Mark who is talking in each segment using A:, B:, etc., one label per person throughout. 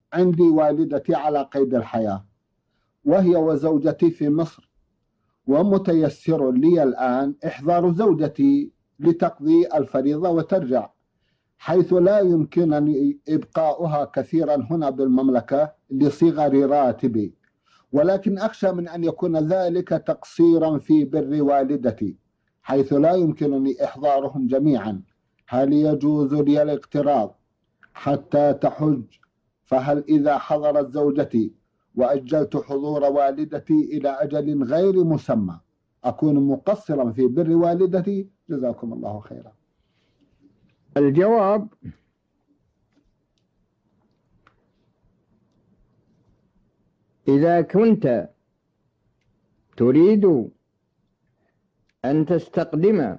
A: عندي والدتي على قيد الحياة، وهي وزوجتي في مصر، ومتيسر لي الآن إحضار زوجتي لتقضي الفريضة وترجع، حيث لا يمكنني إبقاؤها كثيرا هنا بالمملكة لصغر راتبي، ولكن أخشى من أن يكون ذلك تقصيرا في بر والدتي، حيث لا يمكنني إحضارهم جميعا. هل يجوز لي الاقتراض حتى تحج؟ فهل إذا حضرت زوجتي وأجلت حضور والدتي إلى أجل غير مسمى أكون مقصرا في بر والدتي؟ جزاكم الله خيرا.
B: الجواب: إذا كنت تريد أن تستقدم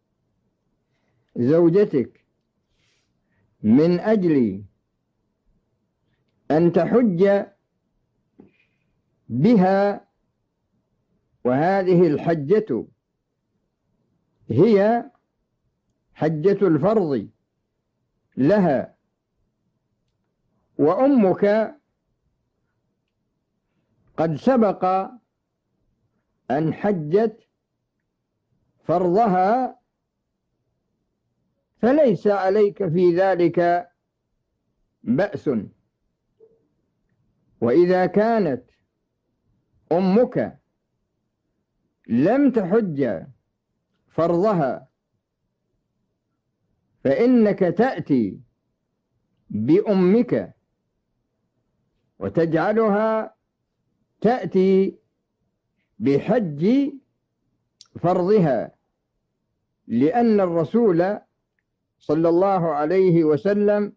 B: زوجتك من أجل أن تحج بها، وهذه الحجة هي حجة الفرض لها، وأمك قد سبق أن حجت فرضها، فليس عليك في ذلك بأس. وإذا كانت أمك لم تحج فرضها، فإنك تأتي بأمك وتجعلها تأتي بحج فرضها، لأن الرسول صلى الله عليه وسلم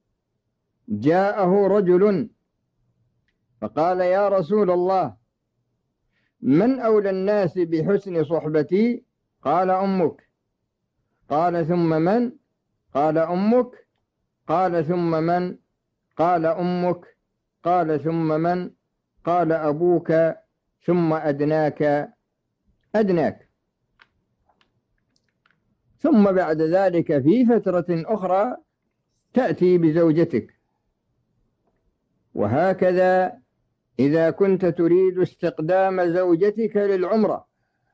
B: جاءه رجل فقال: يا رسول الله، من أولى الناس بحسن صحبتي؟ قال: أمك. قال: ثم من؟ قال: أمك. قال: ثم من؟ قال: أمك. قال: ثم من؟ قال: أبوك، ثم أدناك أدناك. ثم بعد ذلك في فترة أخرى تأتي بزوجتك. وهكذا إذا كنت تريد استقدام زوجتك للعمرة،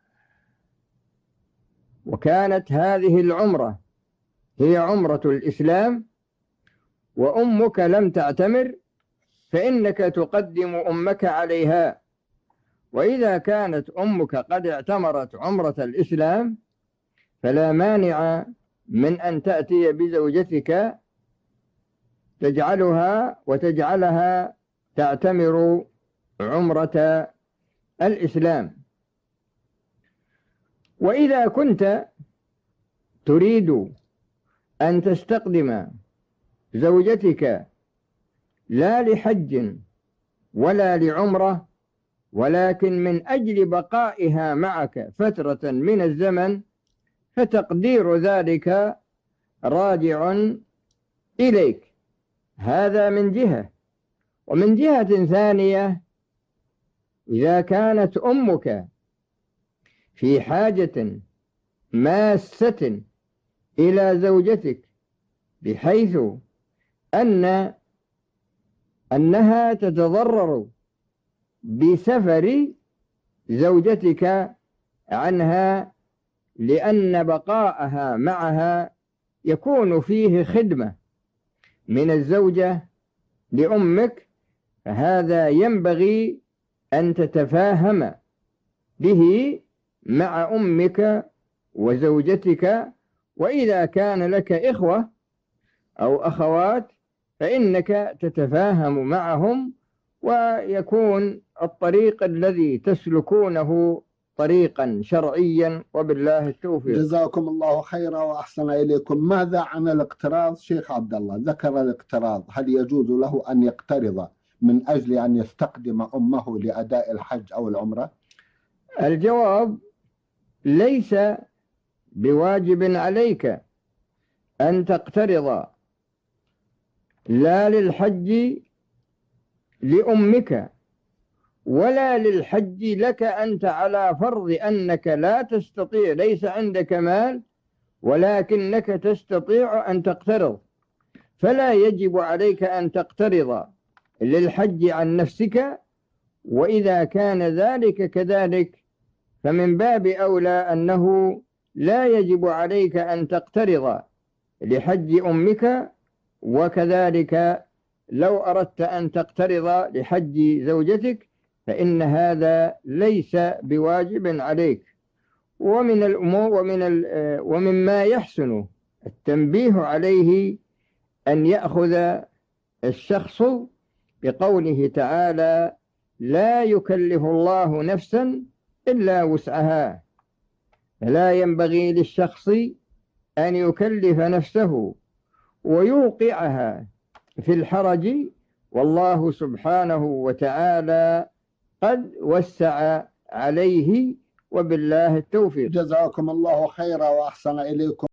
B: وكانت هذه العمرة هي عمرة الإسلام، وأمك لم تعتمر، فإنك تقدم أمك عليها. وإذا كانت أمك قد اعتمرت عمرة الإسلام، فلا مانع من أن تأتي بزوجتك تجعلها وتجعلها تعتمر عمرة الإسلام. وإذا كنت تريد أن تستقدم زوجتك لا لحج ولا لعمرة، ولكن من أجل بقائها معك فترة من الزمن، فتقدير ذلك راجع إليك. هذا من جهة. ومن جهة ثانية، إذا كانت أمك في حاجة ماسة إلى زوجتك بحيث أنها تتضرر بسفر زوجتك عنها، لأن بقاءها معها يكون فيه خدمة من الزوجة لأمك، فهذا ينبغي أن تتفاهم به مع أمك وزوجتك. وإذا كان لك إخوة أو أخوات فإنك تتفاهم معهم، ويكون الطريق الذي تسلكونه طريقا شرعيا، وبالله التوفيق.
A: جزاكم الله خيرا وأحسن إليكم. ماذا عن الاقتراض شيخ عبد الله؟ ذكر الاقتراض، هل يجوز له أن يقترض من أجل أن يستقدم أمه لأداء الحج أو العمرة؟
B: الجواب: ليس بواجب عليك أن تقترض لا للحج لأمك ولا للحج لك أنت، على فرض أنك لا تستطيع، ليس عندك مال ولكنك تستطيع أن تقترض، فلا يجب عليك أن تقترض للحج عن نفسك، وإذا كان ذلك كذلك فمن باب أولى أنه لا يجب عليك أن تقترض لحج أمك، وكذلك لو أردت أن تقترض لحج زوجتك فإن هذا ليس بواجب عليك. ومن الأمور ومما يحسن التنبيه عليه أن يأخذ الشخص بقوله تعالى: لا يكلف الله نفسا إلا وسعها. فلا ينبغي للشخص أن يكلف نفسه ويوقعها في الحرج، والله سبحانه وتعالى قد وسع عليه، وبالله التوفيق.
A: جزاكم الله خيرا وأحسن إليكم.